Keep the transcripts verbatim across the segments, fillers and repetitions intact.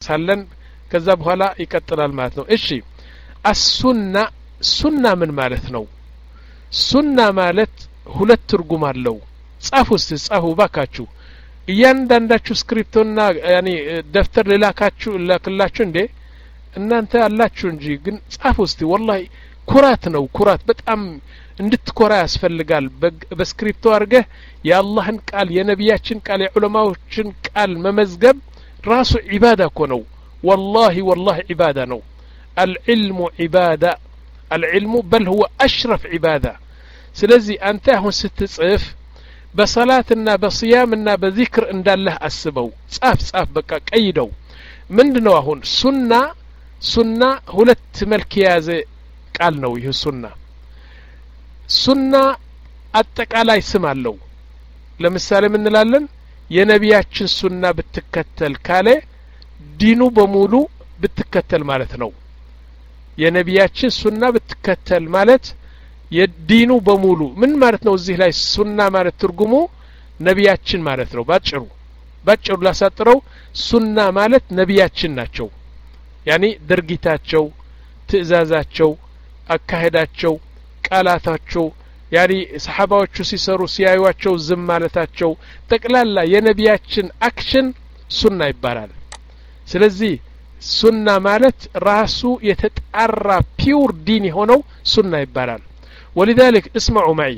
እንጨርሳለን ከዛ በኋላ ይቀጥላል ማለት ነው እሺ አሱና ሱና ምን ማለት ነው ሱና ማለት ሁለት ትርጉም አለው ጻፉ እስቲ ጻፉ ባካችሁ እያንዳንዳችሁ ስክሪፕቶና ያኒ ደፍተር ለላካችሁ ለክላችሁ እንዴ እናንተ አላችሁ እንጂ ግን ጻፉ እስቲ ወላሂ ኩራት ነው ኩራት በጣም እንድትኮራ ያስፈልጋል በስክሪፕቶ አርገህ የአላህን ቃል የነቢያችን ቃል የዑለማዎችን ቃል መመዝገብ ራሱ ዒባዳ እኮ ነው والله والله عبادة نو العلم عبادة العلم بل هو أشرف عبادة سلزي أنت هون ستتصف بصلاتنا بصيامنا بذكر إن الله أسبو صاف صاف بقى كيدو من دنو هون سنة سنة هلت ملكيازي قال نو يه سنة سنة أتقالا يسمع له لمثال من لالن የነቢያችን ሱና ብትከተል ካለ ዲኑ በሙሉ ብትከተል ማለት ነው የነቢያችን ሱና ብትከተል ማለት የዲኑ በሙሉ ምን ማለት ነው እዚህ ላይ ሱና ማለት ትርጉሙ ነቢያችን ማለት ነው ባጭሩ ባጭሩ ላሳጥረው ሱና ማለት ነቢያችን ናቸው ያኒ ድርጊታቸው ትእዛዛቸው አካሄዳቸው ቃላታቸው ያኒ ሰሃባዎቹ ሲሰሩ ሲያዩዋቸው ዝም ማለታቸው ጠቅላላ የነቢያችን አክሽን ሱና ይባላል ስለዚህ ሱና ማለት ራሱ የተጣራ ፒውር ዲን የሆነው ሱና ይባላል ولذلك اسمعوا معي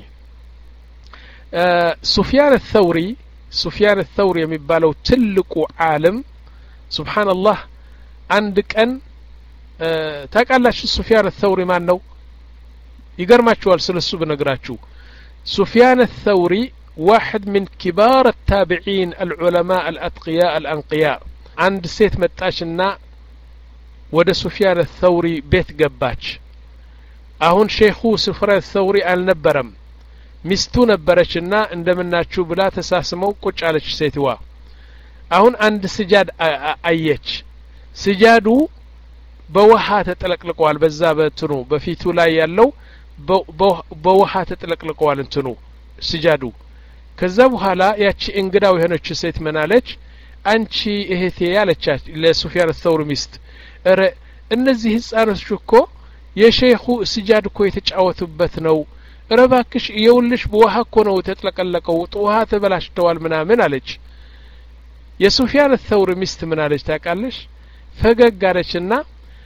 آه سفيان الثوري سفيان الثوري የሚባለው ትልቁ ዓለም سبحان الله አንድ ቀን ታውቃላችሁ سفيان الثوري ማን ነው يقرماتشوال سلسو بنقراتشو سفيان الثوري واحد من كبار التابعين العلماء الأتقياء الأنقياء عند سيت متاشنا ودا سفيان الثوري بيت قباتش اهون شيخو سفيان الثوري النبرم مستو نبرشنا عندما بلا تساسمو قوش على سيتوا اهون عند سجاد ايش سجادو بوحا تتلقلقوال بزابتنو بفيتو لا يالو በውሃ ተጥለቅልቀዋል እንትኑ ስጃዱ ከዛ በኋላ ያቺ እንግዳው የሆነች ሴት መናለች አንቺ እህቴ ያለቻት ለሱፊያን الثوري ሚስት እረ እነዚህ ህፃኖች እኮ የሼኹ ስጃድ እኮ የተጫወቱበት ነው እረ ባክሽ ይውልሽ በውሃ እኮ ነው ተጥለቀለቀው ውሃ ተበላሽተዋል ምናምን አለች የሱፊያን الثوري ሚስት ምናለች ታውቃለሽ ፈገግ አለችና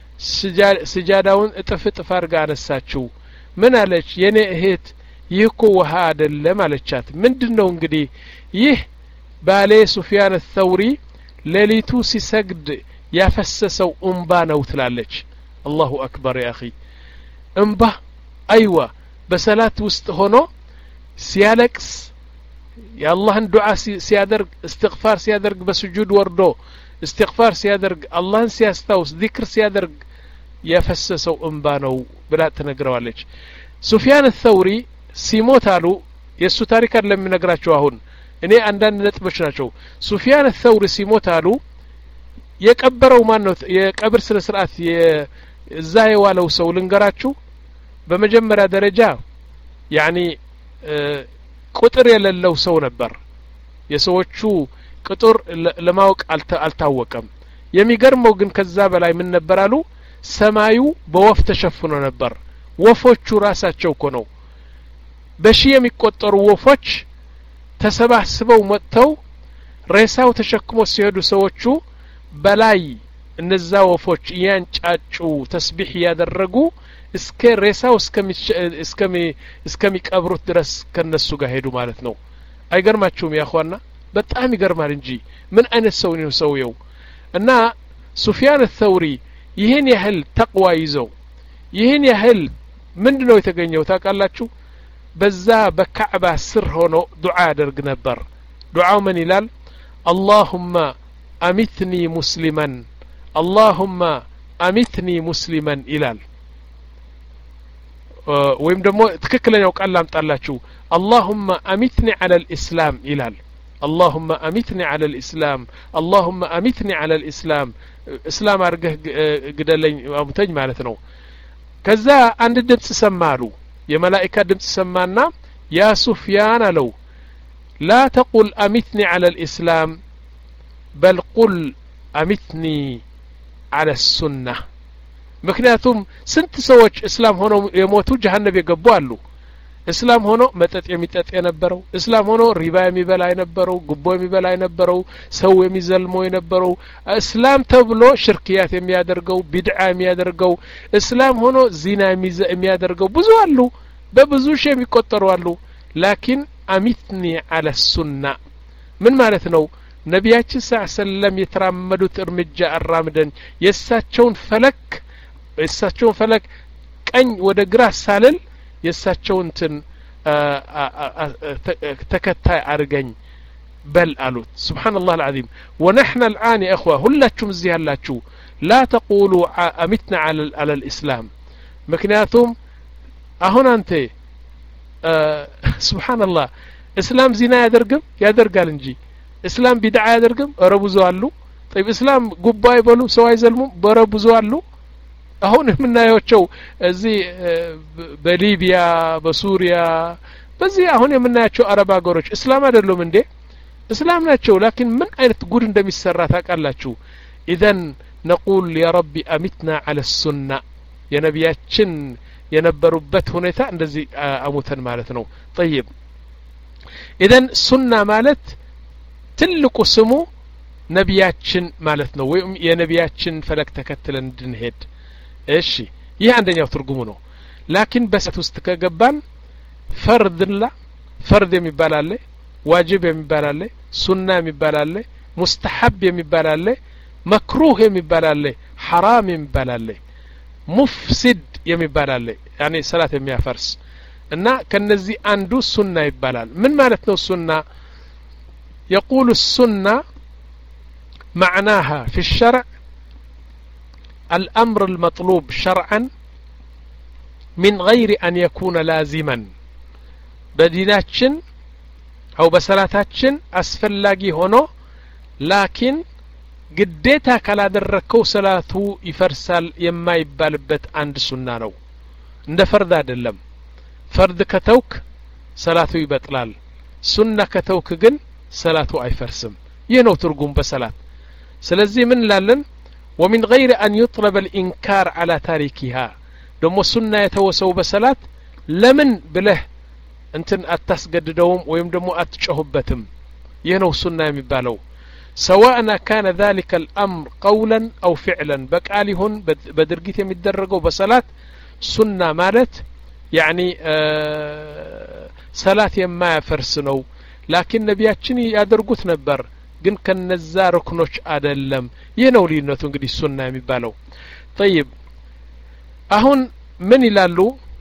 ስጃዳውን እጥፍ እጥፍ አርጋ አነሳችው ምን አለች የኔ እህት ይህኮ ውሃ አይደለም አለቻት ምንድነው እንግዲህ ይህ ባሌ ሱፊያን الثوري ሌሊቱ ሲሰግድ ያፈሰሰው እንባ ነው ትላለች አላሁ አክበር ያ اخي እንባ አይዋ በሰላት ውስጥ ሆኖ ሲያለቅስ የአላህን ዱዓ ሲያደርግ استغفار ሲያደርግ በስጁድ ወርዶ استغفار ሲያደርግ አላህን ሲያስታውስ ذكر ሲያደርግ يفسسو انبا ነው ብላ ተነግረዋለች ሱፊያን الثوري ሲሞት አሉ የሱ ታሪክ አይደለም የሚነግራቸው አሁን እኔ አንዳንድ ነጥቦች ናቸው ሱፊያን الثوري ሲሞት አሉ የቀበረው ማን ነው የቀብር ስነ ስርዓት የዛ የዋለው ሰው ልንገራችሁ በመጀመሪያ ደረጃ ያኒ ቁጥር የሌለው ሰው ነበር የሰዎቹ ቁጥር ለማወቅ አልታወቀም የሚገርመው ግን ከዛ በላይ ምን ነበር አሉ ሰማዩ በወፍ ተሸፍኖ ነበር ወፎቹ ራሳቸው እኮ ነው በሺ የሚቆጠሩ ወፎች ተሰባስበው መጥተው ሬሳው ተሸክሞ ሲሄዱ ሰዎቹ በላይ እነዛ ወፎች ያንጫጩ ተስቢህ ያደረጉ እስከ ሬሳው እስከሚ እስከሚቀብሩት ድረስ ከነሱ ጋር ሄዱ ማለት ነው አይገርማችሁም ያخواና በጣም ይገርማል እንጂ ምን አይነት ሰው ነው ሰውየው እና ሱፊያን الثوري ይሄን ያህል ተቅዋ ይዘው ይሄን ያህል ምንድነው የተገኘው ታውቃላችሁ በዛ በካዕባ ስር ሆኖ ዱዓ ያደርግ ነበር ዱዓው ምን ይላል اللهم امتني مسلما اللهم امتني مسلما ይላል ወይም ደግሞ ትክክለኛው ቃል ላምጣላችሁ اللهم امتني على الاسلام ይላል اللهم امتني على الاسلام اللهم امتني على الاسلام اسلام አርገህ ግደለኝ አሙተኝ ማለት ነው ከዛ አንድ ድምጽ ሰማሉ የመላእክት ድምጽ ሰማና ያ ሱፊያን አለው لا تقل امتني على الاسلام بل قل امتني على السنة ምክንያቱም ስንት ሰዎች እስላም ሆነው የሞቱ ጀሃነም የገቡ አሉ እስላም ሆኖ መጠጥ የሚጠጥ የነበረው እስላም ሆኖ ሪባ የሚበላ የነበረው ጉቦ የሚበላ የነበረው ሰው የሚዘልመው የነበረው እስላም ተብሎ ሽርክያት የሚያደርገው ቢድዓ የሚያደርገው እስላም ሆኖ ዚና የሚያደርገው ብዙ አሉ በብዙ ሺህ የሚቆጠሩ አሉ ላኪን አሚትኒ على السنة ምን ማለት ነው ነቢያችን ሰለላሁ የተራመዱት እርምጃ አራምደን የሳቸውን ፈለክ የሳቸውን ፈለክ ቀኝ ወደ ግራ ሳልል የሳቸውን እንትን ተከታይ አርገኝ በል አሉት سبحان العظيم ونحن الآن يا اخوه ሁላችሁም እዚህ ያላችሁ لا تقولوا أمتنا على على الإسلام ምክንያቱም አሁን አንተ سبحان الله እስላም ዚና ያደርግም ያደርጋል እንጂ እስላም ቢድዓ ያደርግም ረቡዙ አሉ طيب እስላም ጉባ ይበሉ ሰው አይዘልሙም በረቡዙ አሉ አሁን የምናያቸው እዚህ በሊቢያ በሱሪያ በዚህ አሁን የምናያቸው አረብ ሀገሮች እስላም አይደሉም እንዴ እስላም ናቸው ላኪን ምን አይነት ጉድ እንደሚሰራ ታውቃላችሁ اذن نقول يا ربي أمتنا على السنة የነቢያችን የነበሩበት ሁኔታ እንደዚህ አሙተን ማለት ነው طيب اذن سنة ማለት ትልቁ ስሙ ነቢያችን ማለት ነው ወይም የነቢያችን ፈለክ ተከትለን እንድንሄድ እሺ ይህ አንደኛው ትርጉሙ ነው ላኪን በሰት ውስጥ ከገባን ፈርድላ ፈርድ የሚባል አለ ዋጅብ የሚባል አለ ሱና የሚባል አለ ሙስተሐብ የሚባል አለ መክሩህ የሚባል አለ ሐራም የሚባል አለ ሙፍሲድ የሚባል አለ ያኒ ሰላት የሚያፈርስ እና ከነዚህ አንዱ ሱና ይባላል ምን ማለት ነው ሱና يقول السنة معناها في الشرع الأمر المطلوب شرعا من غير أن يكون لازما بديناتشن أو بسلاتاتشن أسفلاقي هونو لكن قديتها كلا دركو سلاتو يفرسال يما يبالبت عند سنة نو عند فرد أدلم فرد كتوك سلاتو يبطلال سنة كتوك جن سلاتو አይፈርስም ይህ ነው ትርጉም በሰላት ስለዚህ ምን ላለን ومن غير أن يطلب الإنكار على تاركها ደሞ ሱና የተወሰው በሰላት ለምን ብለህ እንትን አታስገድደውም ወይም ደሞ አትጨሁበትም ይህ ነው ሱና የሚባለው سواء كان ذلك الأمر قولا أو فعلا በቃል ይሁን በድርጊት የሚደረገው በሰላት ሱና ማለት يعني ሰላት የማያፈርስ ነው لكن ነቢያችን ያደርጉት ነበር ግን ከነዛ ሩክኖች አይደለም ይህ ነው ልዩነቱ እንግዲህ ሱና የሚባለው طيب አሁን ምን ይላሉ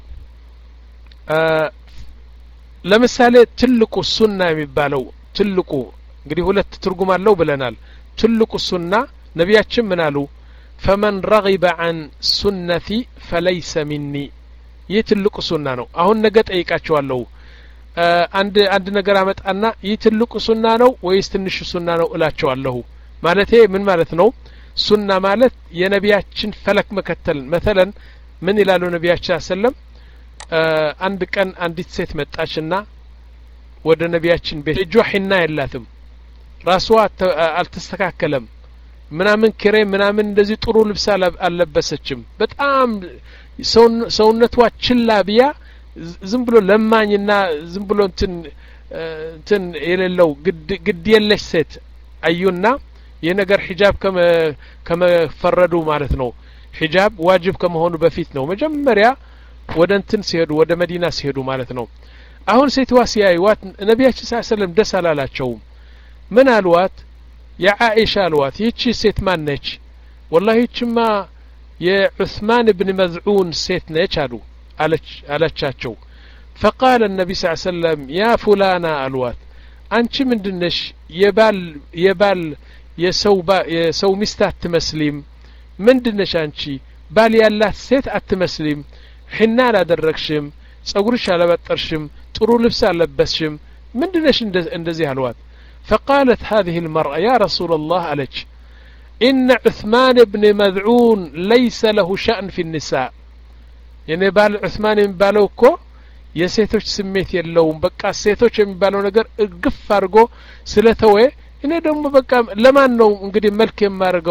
ለምሳሌ ትልቁ ሱና የሚባለው ትልቁ እንግዲህ ሁለት ትርጉም አለው ብለናል ትልቁ ሱና ነቢያችን ምን አሉ فمن رغب عن سنتي فليس مني ይህ ትልቁ ሱና ነው አሁን ነገ ጠይቃቸዋለሁ አንድ አንድ ነገር አመጣና ይህ ትልቁ ሱና ነው ወይስ ትንሽ ሱና ነው እላቸዋለሁ ማለቴ ምን ማለት ነው ሱና ማለት የነቢያችን ፈለክ መከተል مثلا ምን ይላሉ ነቢያችን ሰለም አንድ ቀን አንዲት ሴት መጣችና ወደ ነቢያችን ቤት ጆህና የላትም ራስዋ አልተስተካከለም ምናምን ክሬ ምናምን እንደዚህ ጥሩ ልብስ አልለበሰችም በጣም ሰውነቷ ችላ ቢያ ዝም ብሎ ለማኝና ዝም ብሎ እንትን እንትን የሌለው ግድ ግድ የለሽ ሴት አዩና የነገር ሒጃብ ከመ ከመፈረዱ ማለት ነው ሒጃብ ዋጅብ ከመሆኑ በፊት ነው መጀመሪያ ወደ እንትን ሲሄዱ ወደ መዲና ሲሄዱ ማለት ነው አሁን ሴትዋ ሲያዩዋት ነቢያችን ሰለላሁ ዐለይሂ ወሰለም ደስ አላላቸው ምን አልዋት የዓኢሻ አልዋት ይቺ ሴት ማን ነች والله ይቺማ የዑስማን ኢብኑ መዝዑን ሴት ነች አሉ አለቻቸው فقال النبي صلى الله عليه وسلم يا فلانة الوات አንቺ ምንድነሽ የባል የባል የሰው የሰው ሚስት አትመስሊም ምንድነሽ አንቺ ባል ያላት ሴት አትመስሊም ሒና አላደረግሽም ጸጉርሽ አላበጠርሽም ጥሩ ልብስ አለበስሽም ምንድነሽ እንደዚህ አልዋት فقالت هذه المرأة يا رسول الله عليك إن عثمان بن مذعون ليس له شأن في النساء يعني بال عثمان የሚባለው እኮ የሴቶች ስሜት የለውም በቃ ሴቶች የሚባለው ነገር እግፍ አድርጎ ስለተወ እኔ ደግሞ በቃ ለማን ነው እንግዲህ መልክ የማርገው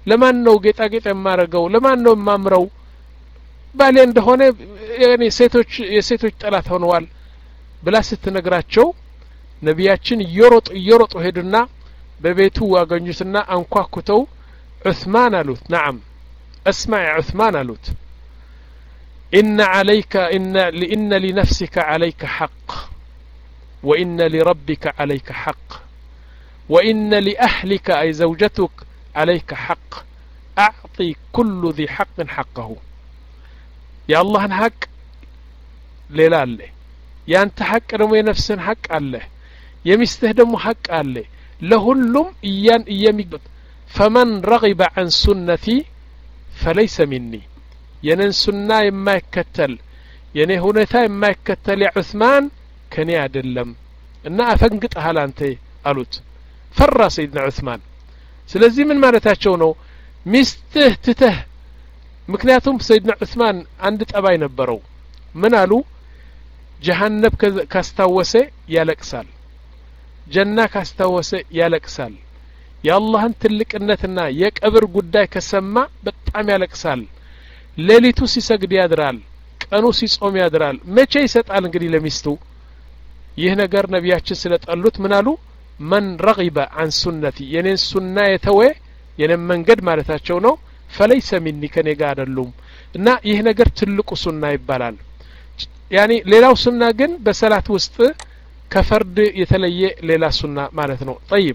ለማን ነው ጌጣጌጥ የማረገው ለማን ነው ማምረው ባሌ እንደሆነ ያኔ ሴቶች የሴቶች ጠላት ሆነዋል ብላ ስትነግራቸው ነቢያችን ይሮጥ ይሮጥ ሄዱና በቤቱ ዋገኙትና አንኳኩተው ዑስማን አሉት نعم اسمع عثمان አሉት إن عليك إن لإن لنفسك عليك حق وإن لربك عليك حق وإن لأهلك أي زوجتك عليك حق أعطي كل ذي حق حقه يا الله حق ليلا الله يا أنت حق رمو نفسن حق الله يمستهدم حق الله لهلم إيان إيامي فمن رغب عن سنتي فليس مني ينن سنة يما يكتل ينه هنتا يما يكتل يا عثمان كني أدلم إن أفنقط أهلا أنت قالوت فر سيدنا عثمان سلزي من مالتاچو ነው ሚስትህ ትተህ ምክንያቱም سيدنا عثمان አንድ ጠባይ ነበረው ምን አሉ ጀሃነም ካስታወሰ ያለቅሳል ጀና ካስታወሰ ያለቅሳል የአላህን ትልቅነትና የቀብር ጉዳይ ከሰማ በጣም ያለቅሳል ሌሊቱ ሲሰግድ ያድራል ቀኑ ሲጾም ያድራል መቼ ይሰጣል እንግዲህ ለሚስቱ ይህ ነገር ነቢያችን ስለጠሉት ምን አሉ من رغب عن سنتي ينن سنة يتوي ينن منقد مالتاچو ነው فليس مني ከኔ ጋር አይደሉም እና ይህ ነገር ትልቁ ሱና ይባላል ያኒ ሌላው ሱና ግን በሰላት ውስጥ ከፈርድ የተለየ ሌላ ሱና ማለት ነው طيب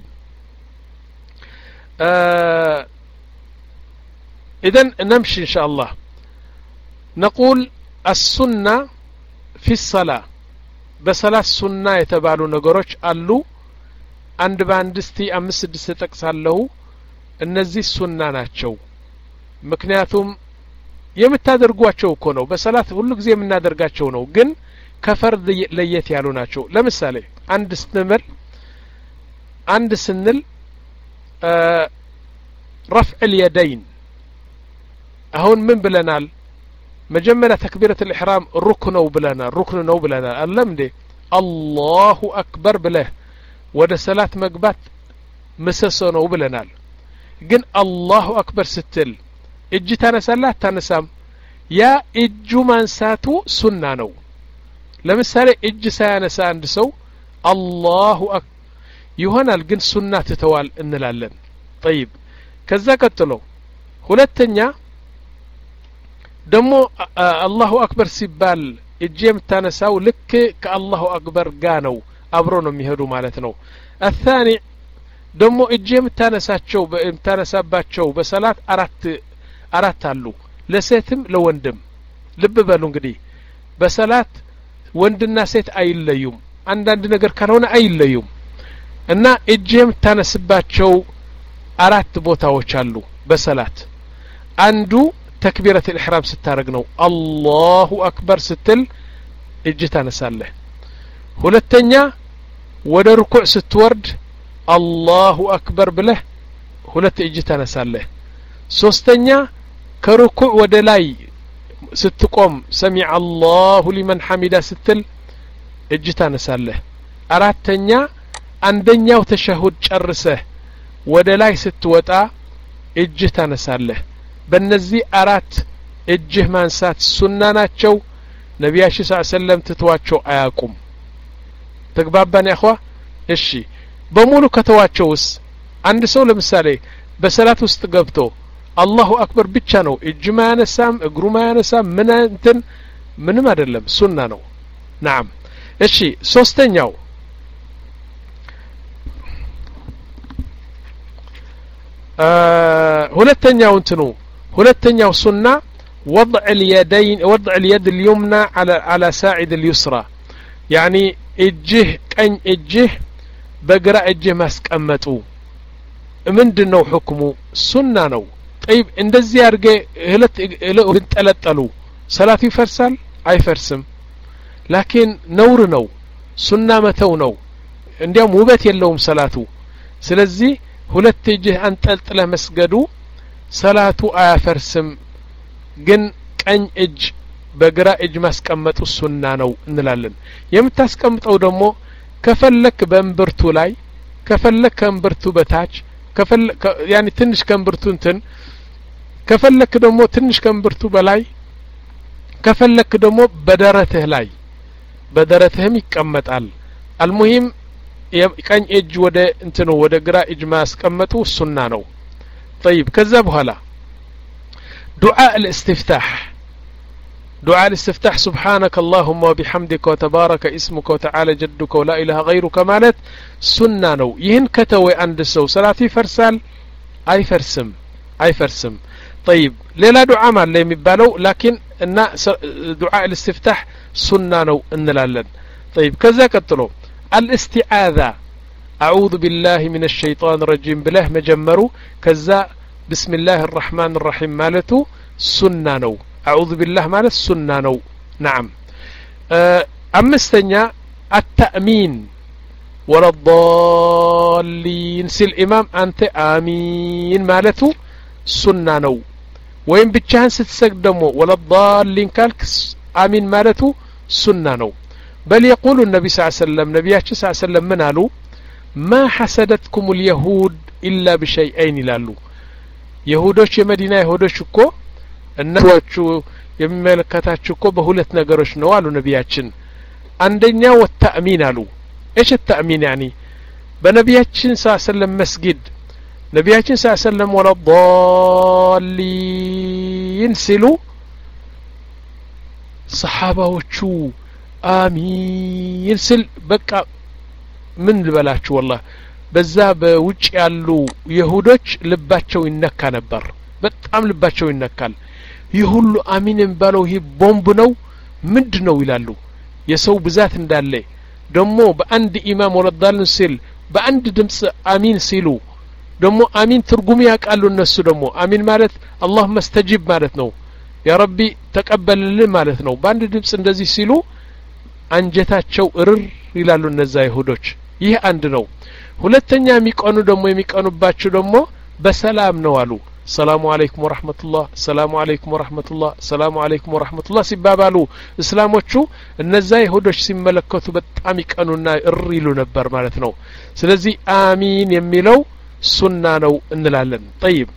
اذا نمشي ان شاء الله نقول السنة في الصلاة بصلاة سنة የተባሉ ነገሮች አሉ አንድ ባንድ እስቲ አምስት ስድስት ተጠቅሳለሁ እነዚህ ሱና ናቸው ምክንያቱም የምታደርጓቸው እኮ ነው በሰላት ሁሉ ጊዜ የምናደርጋቸው ነው ግን ከፈርድ ለየት ያሉ ናቸው ለምሳሌ አንድ ስንል አንድ ስንል رفع اليدين አሁን ምን ብለናል መጀመሪያ ተክቢረቱ الإحرام ሩክን ነው ብለናል ሩክን ነው ብለናል አለም እንዴ አላሁ አክበር ብለህ ወደ ሰላት መግባት ምሰሶ ነው ብለናል ግን አላሁ አክበር ስትል እጅ ታነሳለህ ታነሳም ያ እጁ ማንሳቱ ሱና ነው ለምሳሌ እጅ ሳያነሳ አንድ ሰው አላሁ አክበር ይሆናል ግን ሱና ትተዋል እንላለን طيب ከዛ ቀጥሎ ሁለተኛ ደሞ አላሁ አክበር ሲባል እጅ የምታነሳው ልክ ከአላሁ አክበር ጋር ነው አብሮ ነው የሚሄዱ ማለት ነው الثاني ደሞ እጅ የምታነሳቸው በእምታነሳባቸው በሰላት አራት አራት አሉ ለሴትም ለወንድም ልብ በሉ እንግዲህ በሰላት ወንድና ሴት አይለዩም አንዳንድ ነገር ካልሆነ አይለዩም እና እጅ የምታነስባቸው አራት ቦታዎች አሉ በሰላት አንዱ ተክቢረቱ الإحرام ስታረግ ነው አላሁ አክበር ስትል እጅ ታነሳለህ ሁለተኛ ወደ ሩኩዕ ስትወርድ አላሁ አክበር ብለህ ሁለት እጅ ታነሳለህ ሶስተኛ ከሩኩዕ ወደ ላይ ስትቆም ሰሚዐ አላሁ ሊመን ሐሚዳ ስትል እጅ ታነሳለህ አራተኛ አንደኛው ተሸሁድ ጨርሰህ ወደ ላይ ስትወጣ እጅ ታነሳለህ በእነዚህ አራት እጅህ ማንሳት ሱና ናቸው ነብያችን ሰለላሁ ዐለይሂ ወሰለም ትተዋቸው አያቁም ተግባባን ያخوا እሺ በሙሉ ከተዋቸውስ አንድ ሰው ለምሳሌ በሰላት ውስጥ ገብቶ አላሁ አክበር ብቻ ነው እጅ ማያነሳም እግሩ ማያነሳም ምን እንትን ምንም አይደለም ሱና ነው نعم እሺ ሶስተኛው ሁለተኛው እንትኑ ሁለተኛው ሱና وضع اليدين وضع اليد اليمنى على على ساعد اليسرى يعني እጅህ ቀኝ እጅህ በግራ እጅህ ማስቀመጡ ምንድነው ሁክሙ ሱና ነው طيب እንደዚህ አርገ ሁለት እንጠለጠሉ ሰላት ይፈርሳል አይፈርስም ላኪን ነውር ነው ሱና መተው ነው እንዲያም ውበት የለውም ሰላቱ ስለዚህ ሁለት እጅህ አንጠልጥለ መስገዱ ሰላቱ አያፈርስም ግን ቀኝ እጅ በግራ እጅ ማስቀመጡ ሱና ነው እንላለን የምታስቀምጠው ደግሞ ከፈለክ በእምብርቱ ላይ ከፈለክ ከእምብርቱ በታች ከፈል ያኒ ትንሽ ከንብርቱ እንትን ከፈለክ ደግሞ ትንሽ ከንብርቱ በላይ ከፈለክ ደግሞ በደረትህ ላይ በደረትህም ይቀመጣል አልሙሂም ቀኝ እጅ ወደ እንትኑ ወደ ግራ እጅ ማስቀመጡ ሱና ነው طيب ከዛ በኋላ دعاء الاستفتاح دعاء الاستفتاح سبحانك اللهم وبحمدك وتبارك اسمك وتعالى جدك ولا اله غيرك ማለት ሱና ነው ይህን ከተወ አንድ ሰው ሰላት ይፈርሳል አይፈርስም አይፈርስም طيب ሌላ ዱዓ ማለ የሚባለው لكن እና دعاء الاستفتاح ሱና ነው እንላለን طيب ከዛ ቀጥሎ الاستعاذة أعوذ بالله من الشيطان الرجيم بله مجمرو كذا بسم الله الرحمن الرحيم مالته سنة نو أعوذ بالله مالت سنة نو نعم أمستنيا التأمين ولا الضالين سي الإمام أنت آمين مالته سنة نو وين بتشان ستسقدمو ولا الضالين كالك آمين مالته سنة نو بل يقول النبي صلى الله عليه وسلم نبياتي صلى الله عليه وسلم من قالوا ما حسدتكم اليهود إلا بشيئين لالو يهودوش مدينة يهودوش እኮ እነሱ የሚመለከታቸው እኮ በሁለት ነገሮች ነው አሉ ነብያችን አንደኛው ወተአሚን አሉ ايش التأمين يعني በነብያችን صلى الله عليه وسلم መስጊድ ነብያችን صلى الله عليه وسلم ولا ضالين ሲሉ ሰሃባዎቹ አሚን ስል በቃ ምን ልበላችሁ والله በዛ በውጭ ያሉ ይሁዶች ልባቸው ይነካ ነበር በጣም ልባቸው ይነካል ይሁሉ አሚን ባለው ይሄ ቦምብ ነው ምንድነው ይላሉ የሰው ብዛት እንዳለ ደሞ በአንድ ኢማም ወለዳል ሲል በአንድ ድምጽ አሚን ሲሉ ደሞ አሚን ትርጉም ያቃሉ እነሱ ደሞ አሚን ማለት اللهم استجب ማለት ነው ያ ረቢ ተቀበልልን ማለት ነው በአንድ ድምጽ እንደዚህ ሲሉ አንጀታቸው እርር ይላሉ እነዛ ይሁዶች ይህ አንድ ነው ሁለተኛ የሚቀኑ ደሞ የሚቀኑባቸው ደሞ በሰላም ነው አሉ ሰላሙ አለይኩም ወራህመቱላህ ሰላሙ አለይኩም ወራህመቱላህ ሰላሙ አለይኩም ወራህመቱላህ ሲባባሉ እስላሞቹ እነዛ ይሁዶች ሲመለከቱ በጣም ይቀኑና እር ይሉ ነበር ማለት ነው ስለዚህ አሚን የሚለው ሱና ነው እንላለን طيب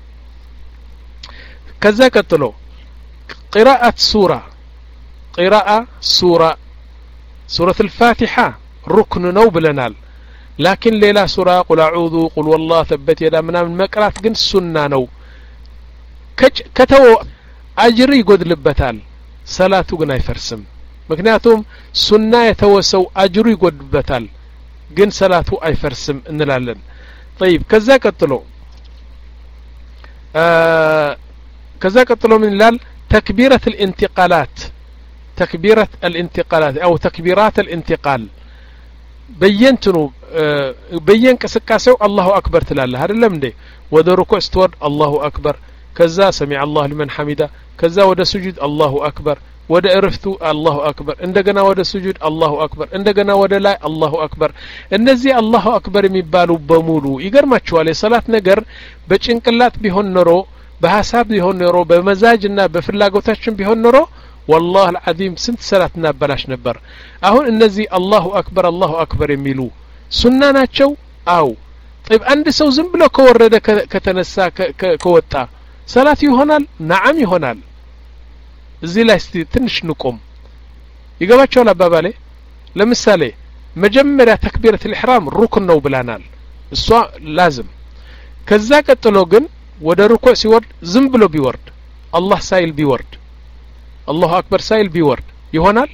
ከዛ ቀጥሎ قراءة سورة قراءة سورة سورة الفاتحة ركن نو بلنال لكن ليلة سورة قل أعوذ قل والله ثبت يدا منا من مقرات جن سنة نو كتو أجري قد لبتال صلاة جن يفرسم مكناتهم سنة يتوسو أجري قد لبتال جن صلاة يفرسم إنلالن طيب كذا قتلو آه كذا قتلو من لال تكبيرة الانتقالات تكبيرة الانتقالات أو تكبيرات الانتقال بينتنو بين كسكاسو الله أكبر تلاله هذا لم ده وده ركوع استور الله أكبر كذا سمع الله لمن حمده كذا وده سجود الله أكبر وده عرفتو الله أكبر عندنا وده سجود الله أكبر عندنا وده لا الله أكبر النزي الله أكبر ميبالو بمولو يقر ما تشوالي صلاة نقر بچنقلات بيهون نرو بحساب بيهون نرو بمزاجنا بفلاقوتاشن بيهون نرو والله العظيم سنت صلاتنا بلاش نبر اهون النزي الله اكبر الله اكبر يميلو سنة ناتشو او طيب عند سو زم بلو كورده كتنسا كوطا صلاه يهونال نعم يهونال እዚህ ላይ እስቲ ትንሽ ንቆም ይገባቸው ለባባሌ ለምሳሌ መጀመሪያ ተክቢረቱ الإحرام ሩክን ነው ብላናል እሷ ላዝም ከዛ ቀጥሎ ግን ወደ ሩኩዕ ሲወርድ ዝም ብሎ ቢወርድ አላህ ሳይል ቢወርድ الله أكبر سائل بيورد يهونال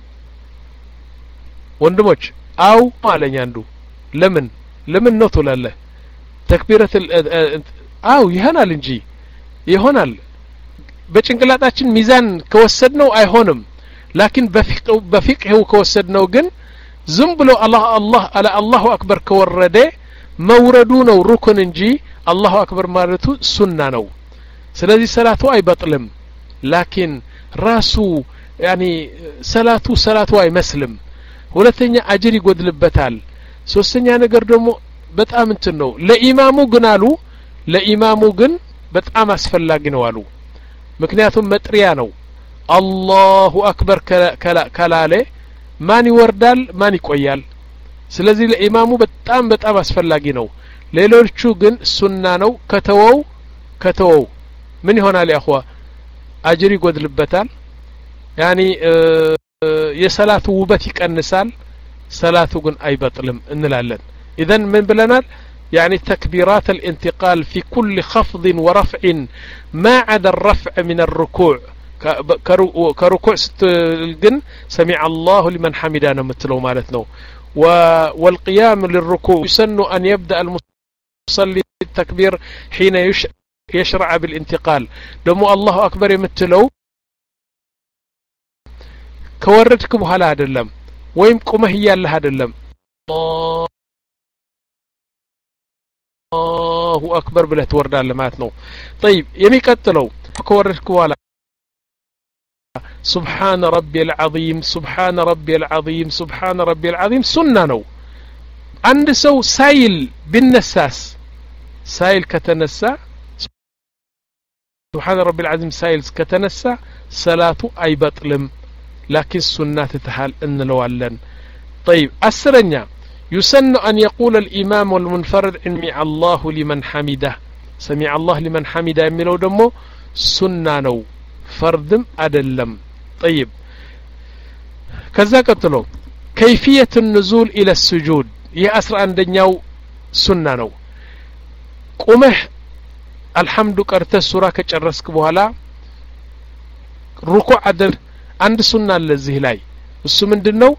وندموش أو مالين يندو لمن لمن نوتو لله تكبيرة ال أو يهونال انجي يهونال بچنقلاتاችን ሚዛን ከወሰድነው አይሆንም لكن بفقه بفقه ከወሰድነው ግን ዝም ብሎ الله الله على الله أكبر ከወረደ መውረዱ ነው ሩክን እንጂ الله أكبر ማለቱ ሱና ነው ስለዚህ ሰላቱ አይበጥልም لكن راسو يعني صلاتو صلاتو አይመስልም ሁለተኛ አጅር ይጎድልበታል ሶስተኛ ነገር ደግሞ በጣም እንትን ነው ለኢማሙ ግን አሉ ለኢማሙ ግን በጣም አስፈላጊ ነው አሉ ምክንያቱም መጥሪያ ነው አላሁ አክበር ከላለ ማን ይወርዳል ማን ይቆያል ስለዚህ ለኢማሙ በጣም በጣም አስፈላጊ ነው ሌሎቹ ግን ሱና ነው ከተወው ከተወው ምን ይሆናል ያ اخوا አጅር ይጎድልበታል ያኒ የሰላቱ ውበት ይቀንሳል ሰላቱ ግን አይበጥልም እንላለን اذا من بلنال يعني تكبيرات الانتقال في كل خفض ورفع ما عدا الرفع من الركوع كركوع ستلقن سمع الله لمن حمدنا متلو مالتنا والقيام للركوع يسن أن يبدأ المصلي التكبير حين يشرع بالانتقال دمو الله أكبر يمتلو كوردكم هلا هذا اللم ويمكم هي اللي هذا اللم الله أكبر بلا تورد على ماتنو طيب يمي قتلو كوردكم هلا سبحان ربي العظيم سبحان ربي العظيم سبحان ربي العظيم سنة نو عند سو سايل بالنساس سايل كتنسى سبحان ربي العظيم سايل كتنسى صلاته أي بطلم لكن سنة تتحال إن لوالن طيب أسرنيا يسن أن يقول الإمام والمنفرد سمع الله لمن حمده سمع الله لمن حمده يميلو دمو سنة نو فردم أدلم طيب كذا قتلو كيفية النزول إلى السجود يا أسر عندنياو سنة نو قمه الحمد قرت السورة كجرسك بوهلا ركوع عدل عند سنة للزه لاي السو مندنو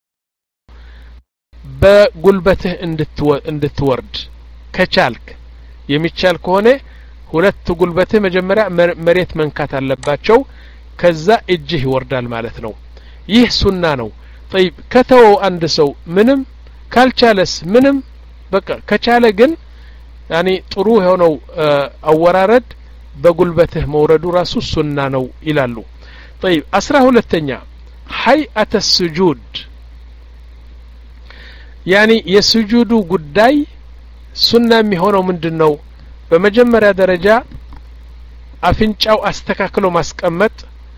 بقلبته اندتورد كچالك يميچال كونه ሁለት ጉልበቴ መጀመሪያ መሬት መንካት አለባቸው ከዛ እጅህ ይወርዳል ማለት ነው ይህ ሱና ነው طيب ከተወው አንድ ሰው ምንም ካልቻለስ ምንም በቃ ከቻለ ግን ያኒ ጥሩ የሆነው አወራረድ በጉልበትህ መውረዱ ራሱ ሱና ነው ይላሉ طيب አስራ ሁለተኛ hay'at as-sujud ያኒ የሱጁዱ ጉዳይ ሱና የሚሆነው ምንድነው በመጀመሪያ ደረጃ አፍንጫው አስተካክሎ ማስቀመጥ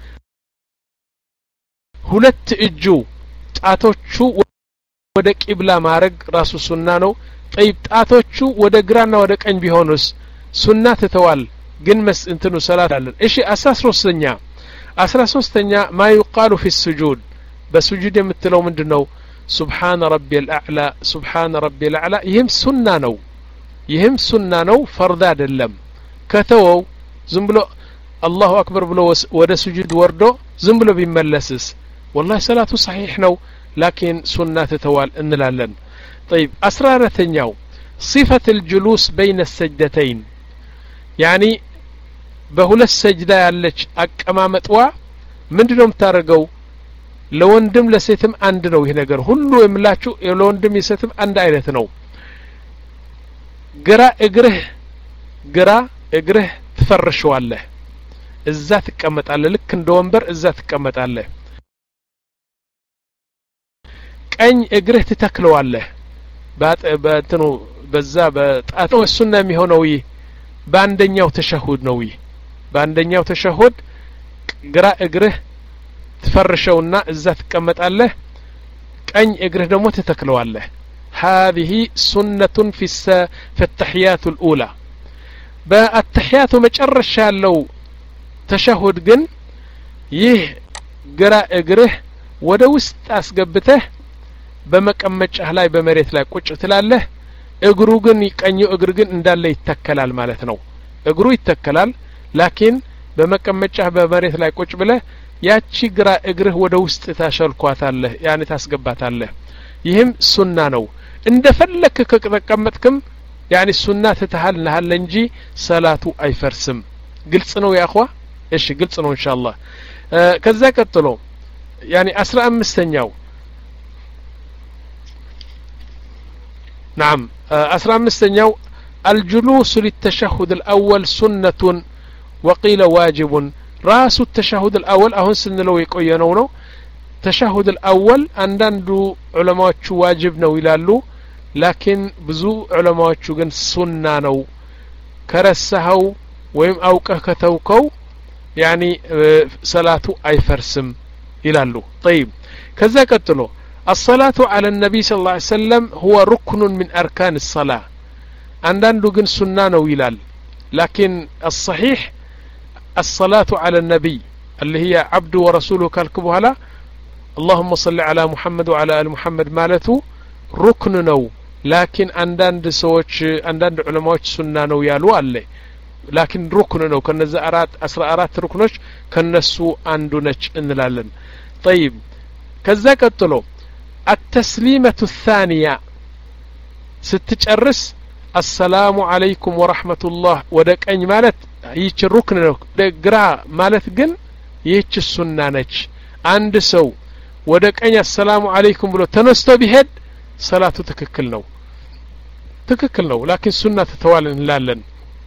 ሁለት እጁ ጣቶቹ ወደ ቂብላ ማረግ ራሱ ሱና ነው طيب ጣቶቹ ወደ ግራና ወደ ቀኝ ቢሆኑስ ሱና ተተዋል ግን መስ እንትኑ ሰላት አለን እሺ አስራ ሶስተኛ አስራ ሶስተኛ ما يقال في السجود በሱጁድ የምትለው ምንድነው سبحان ربي الاعلى سبحان ربي الاعلى ይህም ሱና ነው ይህም ሱና ነው ፈርድ አይደለም ከተወው ዝም ብሎ አላሁ አክበር ብሎ ወደ ሱጁድ ወርዶ ዝም ብሎ ቢመለስስ والله ሰላቱ صحيح ነው لكن ሱና ተተዋል እንላለን طيب አስራአራተኛው صفة الجلوس بين السجدتين يعني በሁለት ሰጅዳ ያለች አቀማመጥዋ ምንድነው የምታረገው ለወንድም ለሴትም አንድ ነው ይሄ ነገር ሁሉ የምላችሁ ለወንድም ለሴትም አንድ አይነት ነው ግራ እግርህ ግራ እግርህ ትፈርሽዋለህ እዛ ትቀመጣለህ ልክ እንደ ወንበር እዛ ትቀመጣለህ ቀኝ እግርህ ትተክለዋለህ በእንትኑ በዛ በጣቱ ሱና የሚሆነው ይህ በአንደኛው ተሸሁድ ነው ይህ በአንደኛው ተሸሁድ ግራ እግርህ ትፈርሸውና እዛ ትቀመጣለህ ቀኝ እግርህ ደግሞ ትተክለዋለህ هذه سنة في الس... في التحيات الأولى بالتحيات مجرش لو تشهد جن يه قراء اقره ودوست اسقبته بمكمج اهلاي بمريت لا قوچ تلاله اقرو جن يقنيو اقر جن انداله يتكلال مالتنو اقرو يتكلال لكن بمكمج اه بمريت لا قوچ بله ያቺ ግራ እግርህ ወደ ውስጥ ታሸልኳታለህ ያኔ ታስገባታለህ ይህም ሱና ነው እንደፈለክ ከቀመጥክም ያኒ ሱና ተተሃል ነሃል እንጂ ሰላቱ አይፈርስም ግልጽ ነው ያ اخوا እሺ ግልጽ ነው ኢንሻአላህ ከዛ ቀጥሎ ያኒ አስራ አምስተኛው نعم አስራ አምስተኛው الجلوس للتشهد الأول سنة وقيل واجب راس التشهد الأول أهون سنلو يقوينو نو تشهد الأول عندندو علماء واجب نو يلالو لكن بزو علماء جن سنة نو كرسهو ويم أوكه كتوكو يعني صلاة أي فرسم يلالو طيب كذا قتلو الصلاة على النبي صلى الله عليه وسلم هو ركن من أركان الصلاة አንዳንዱ ግን ሱና ነው ይላል لكن الصحيح الصلاة على النبي اللي هي عبد ورسوله كالك بهلا اللهم صل على محمد وعلى آل محمد مالته ركن نو لكن عندند سوچ عندند علماء سنة نو يالو عليه لكن ركن نو كنز أرات أسر أرات ركنش كنسو عنده نج انلالن طيب كذا قتلو التسليمة الثانية ستتجرس السلام عليكم ورحمة الله ودك أي مالت يش الركن نو دقرا مالت جن يش السنة نج عند سو ودك أي السلام عليكم بلو تنستو بهد صلاة تككل نو تككل نو لكن سنة تتوالى انلالن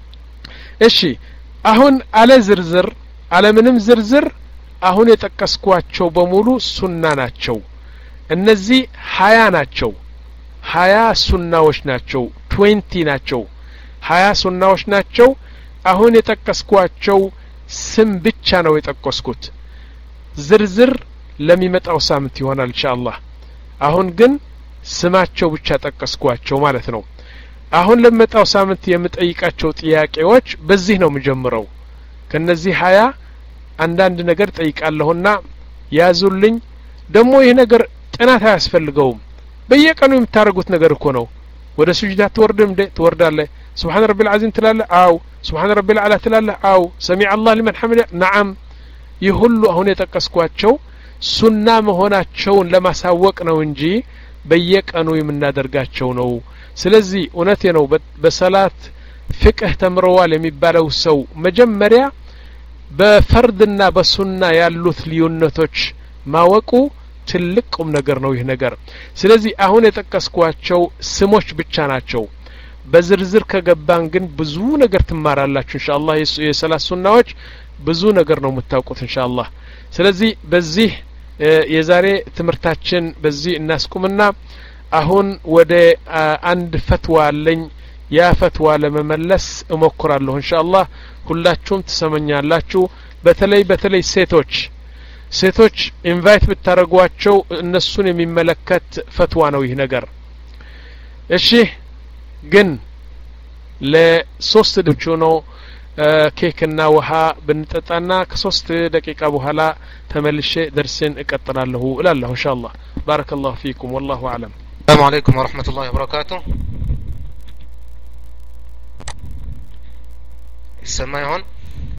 እሺ አሁን አለ ዝርዝር አለ ምንም ዝርዝር አሁን የተቀስኳቸው በሙሉ ሱና ናቸው እነዚህ ሀያ ናቸው ሀያ ሱናዎች ናቸው عشرين ናቸው ሀያ ሱናዎች ናቸው አሁን የተቀስኳቸው ስም ብቻ ነው የተቀስኩት ዝርዝር ለሚመጣው ሳምንት ይሆናል ኢንሻአላህ አሁን ግን ስማቸው ብቻ ተቀስኳቸው ማለት ነው አሁን ለመጣው ሳምንት የምጠይቃቸው ጥያቄዎች በዚህ ነው የምጀምረው ከነዚህ ሀያ አንዳንድ ነገር ጠይቃለሁና ያዙልኝ ደሞ ይሄ ነገር ጥናት አያስፈልገውም በየቀኑ የምታረጉት ነገር እኮ ነው ወደ ሱጁድ አትወርድም እንዴ ትወርዳለህ ሱብሃን ረቢል አዚም ትላለህ አው ሱብሃን ረቢል አላ ትላለህ አው ሰሚዕ አላህ ሊመን ሐሚደ ነዓም ይሁሉ አሁን የተቀስኳቸው ሱና መሆናቸውን ለማሳወቅ ነው እንጂ በየቀኑ የምናደርጋቸው ነው ስለዚህ እውነቴ ነው በሰላት ፍቅህ ተምረዋል የሚባለው ሰው መጀመሪያ በፈርድና በሱና ያሉት ልዩነቶች ማወቁ ትልቁም ነገር ነው ይህ ነገር ስለዚህ አሁን የተቀስኳቸው ስሞች ብቻ ናቸው በዝርዝር ከገባን ግን ብዙ ነገር ትማራላችሁ ኢንሻአላህ የሰላት ሱናዎች ብዙ ነገር ነው የምታውቁት ኢንሻአላህ ስለዚህ በዚህ የዛሬ ትምርታችን በዚህ እናስቁምና አሁን ወደ አንድ ፈትዋ አለኝ ያ ፈትዋ ለመመለስ እሞክራለሁ ኢንሻአላህ ሁላችሁም ትሰመኛላችሁ በተለይ በተለይ ሴቶች ሴቶች ኢንቫይት ብታረጓቸው እነሱን የሚመለከት ፈትዋ ነው ይህ ነገር እሺ ግን ለሶስት ድምቹ ነው ኬክና ውሃ ብንጠጣና ከሶስት ደቂቃ በኋላ ተመልሼ ደርሰን እቀጥላለሁ እላለሁ ኢንሻአላህ ባረከላሁ ፊኩም والله اعلم السلام عليكم ورحمة الله وبركاته السماع هون